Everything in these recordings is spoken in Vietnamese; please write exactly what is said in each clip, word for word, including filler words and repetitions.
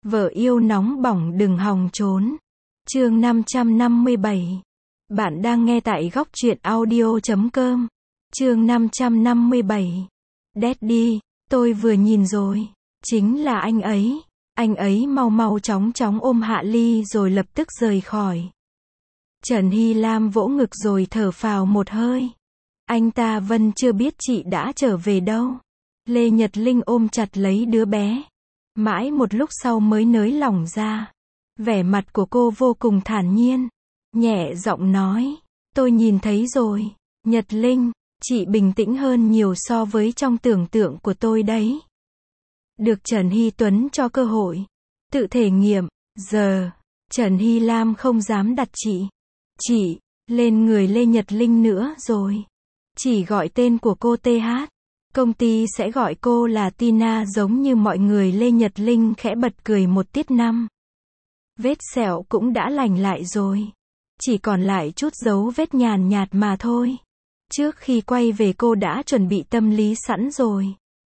Vợ yêu nóng bỏng đừng hòng trốn. Chương năm trăm năm mươi bảy. Bạn đang nghe tại góc truyện audio chấm com. Chương năm trăm năm mươi bảy. Daddy, tôi vừa nhìn rồi. Chính là anh ấy. Anh ấy mau mau chóng chóng ôm Hạ Ly rồi lập tức rời khỏi. Trần Hy Lam vỗ ngực rồi thở phào một hơi. Anh ta vẫn chưa biết chị đã trở về đâu. Lê Nhật Linh ôm chặt lấy đứa bé. Mãi một lúc sau mới nới lỏng ra. Vẻ mặt của cô vô cùng thản nhiên. Nhẹ giọng nói. Tôi nhìn thấy rồi. Nhật Linh, chị bình tĩnh hơn nhiều so với trong tưởng tượng của tôi đấy. Được Trần Hy Tuấn cho cơ hội. Tự thể nghiệm. Giờ, Trần Hy Lam không dám đặt chị. Chị, lên người Lê Nhật Linh nữa rồi. Chỉ gọi tên của cô tê hát. Công ty sẽ gọi cô là Tina giống như mọi người. Lê Nhật Linh khẽ bật cười một tiết năm. Vết sẹo cũng đã lành lại rồi. Chỉ còn lại chút dấu vết nhàn nhạt mà thôi. Trước khi quay về cô đã chuẩn bị tâm lý sẵn rồi.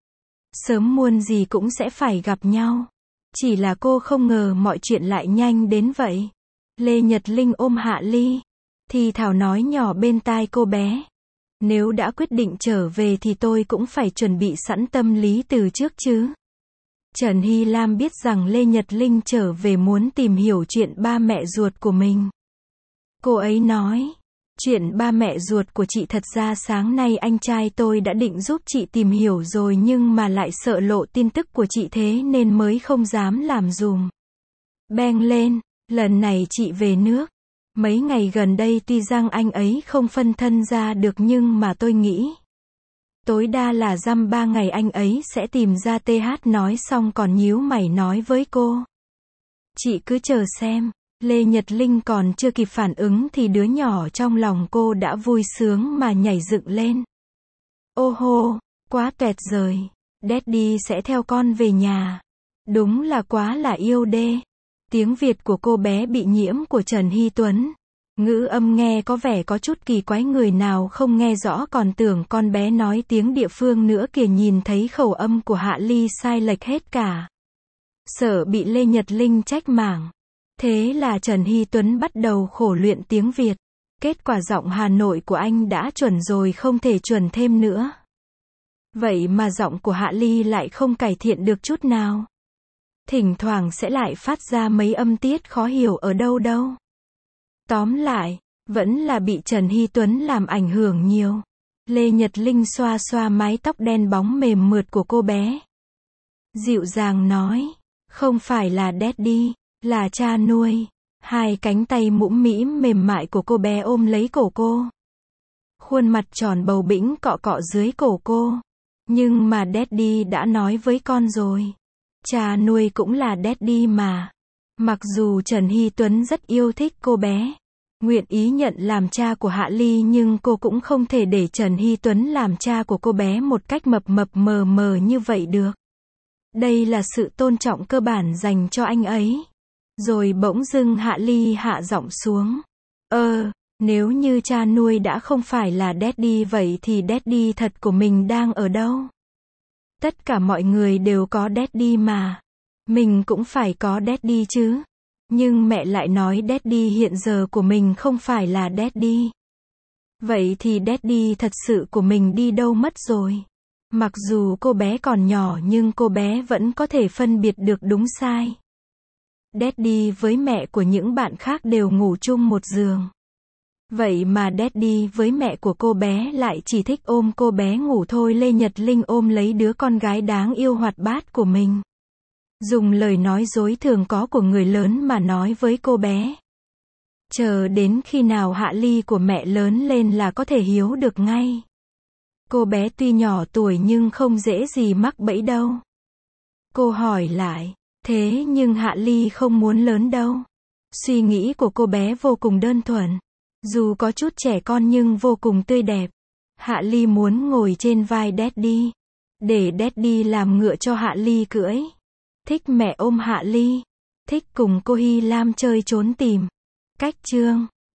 Sớm muộn gì cũng sẽ phải gặp nhau. Chỉ là cô không ngờ mọi chuyện lại nhanh đến vậy. Lê Nhật Linh ôm Hạ Ly. Thì thảo nói nhỏ bên tai cô bé. Nếu đã quyết định trở về thì tôi cũng phải chuẩn bị sẵn tâm lý từ trước chứ. Trần Hy Lam biết rằng Lê Nhật Linh trở về muốn tìm hiểu chuyện ba mẹ ruột của mình. Cô ấy nói. Chuyện ba mẹ ruột của chị thật ra sáng nay anh trai tôi đã định giúp chị tìm hiểu rồi nhưng mà lại sợ lộ tin tức của chị thế nên mới không dám làm dùm. Beng lên, lần này chị về nước. Mấy ngày gần đây tuy rằng anh ấy không phân thân ra được nhưng mà tôi nghĩ. Tối đa là dăm ba ngày anh ấy sẽ tìm ra tê hát nói xong còn nhíu mày nói với cô. Chị cứ chờ xem. Lê Nhật Linh còn chưa kịp phản ứng thì đứa nhỏ trong lòng cô đã vui sướng mà nhảy dựng lên. Ô hô, quá tuyệt rồi. Daddy sẽ theo con về nhà. Đúng là quá là yêu đê. Tiếng Việt của cô bé bị nhiễm của Trần Hy Tuấn. Ngữ âm nghe có vẻ có chút kỳ quái, người nào không nghe rõ còn tưởng con bé nói tiếng địa phương nữa kìa. Nhìn thấy khẩu âm của Hạ Ly sai lệch hết cả. Sợ bị Lê Nhật Linh trách mảng. Thế là Trần Hy Tuấn bắt đầu khổ luyện tiếng Việt. Kết quả giọng Hà Nội của anh đã chuẩn rồi không thể chuẩn thêm nữa. Vậy mà giọng của Hạ Ly lại không cải thiện được chút nào. Thỉnh thoảng sẽ lại phát ra mấy âm tiết khó hiểu ở đâu đâu. Tóm lại, vẫn là bị Trần Hy Tuấn làm ảnh hưởng nhiều. Lê Nhật Linh xoa xoa mái tóc đen bóng mềm mượt của cô bé. Dịu dàng nói, không phải là daddy, là cha nuôi. Hai cánh tay mũm mĩm mềm mại của cô bé ôm lấy cổ cô. Khuôn mặt tròn bầu bĩnh cọ cọ dưới cổ cô. Nhưng mà daddy đã nói với con rồi. Cha nuôi cũng là daddy mà. Mặc dù Trần Hy Tuấn rất yêu thích cô bé, nguyện ý nhận làm cha của Hạ Ly nhưng cô cũng không thể để Trần Hy Tuấn làm cha của cô bé một cách mập mập mờ mờ như vậy được. Đây là sự tôn trọng cơ bản dành cho anh ấy. Rồi bỗng dưng Hạ Ly hạ giọng xuống. Ơ, nếu như cha nuôi đã không phải là daddy vậy thì daddy thật của mình đang ở đâu? Tất cả mọi người đều có daddy mà. Mình cũng phải có daddy chứ. Nhưng mẹ lại nói daddy hiện giờ của mình không phải là daddy. Vậy thì daddy thật sự của mình đi đâu mất rồi? Mặc dù cô bé còn nhỏ nhưng cô bé vẫn có thể phân biệt được đúng sai. Daddy với mẹ của những bạn khác đều ngủ chung một giường. Vậy mà daddy với mẹ của cô bé lại chỉ thích ôm cô bé ngủ thôi. Lê Nhật Linh ôm lấy đứa con gái đáng yêu hoạt bát của mình. Dùng lời nói dối thường có của người lớn mà nói với cô bé. Chờ đến khi nào Hạ Ly của mẹ lớn lên là có thể hiếu được ngay. Cô bé tuy nhỏ tuổi nhưng không dễ gì mắc bẫy đâu. Cô hỏi lại. Thế nhưng Hạ Ly không muốn lớn đâu. Suy nghĩ của cô bé vô cùng đơn thuần. Dù có chút trẻ con nhưng vô cùng tươi đẹp. Hạ Ly muốn ngồi trên vai daddy. Để daddy làm ngựa cho Hạ Ly cưỡi. Thích mẹ ôm Hạ Ly. Thích cùng cô Hy Lam chơi trốn tìm. Cách chương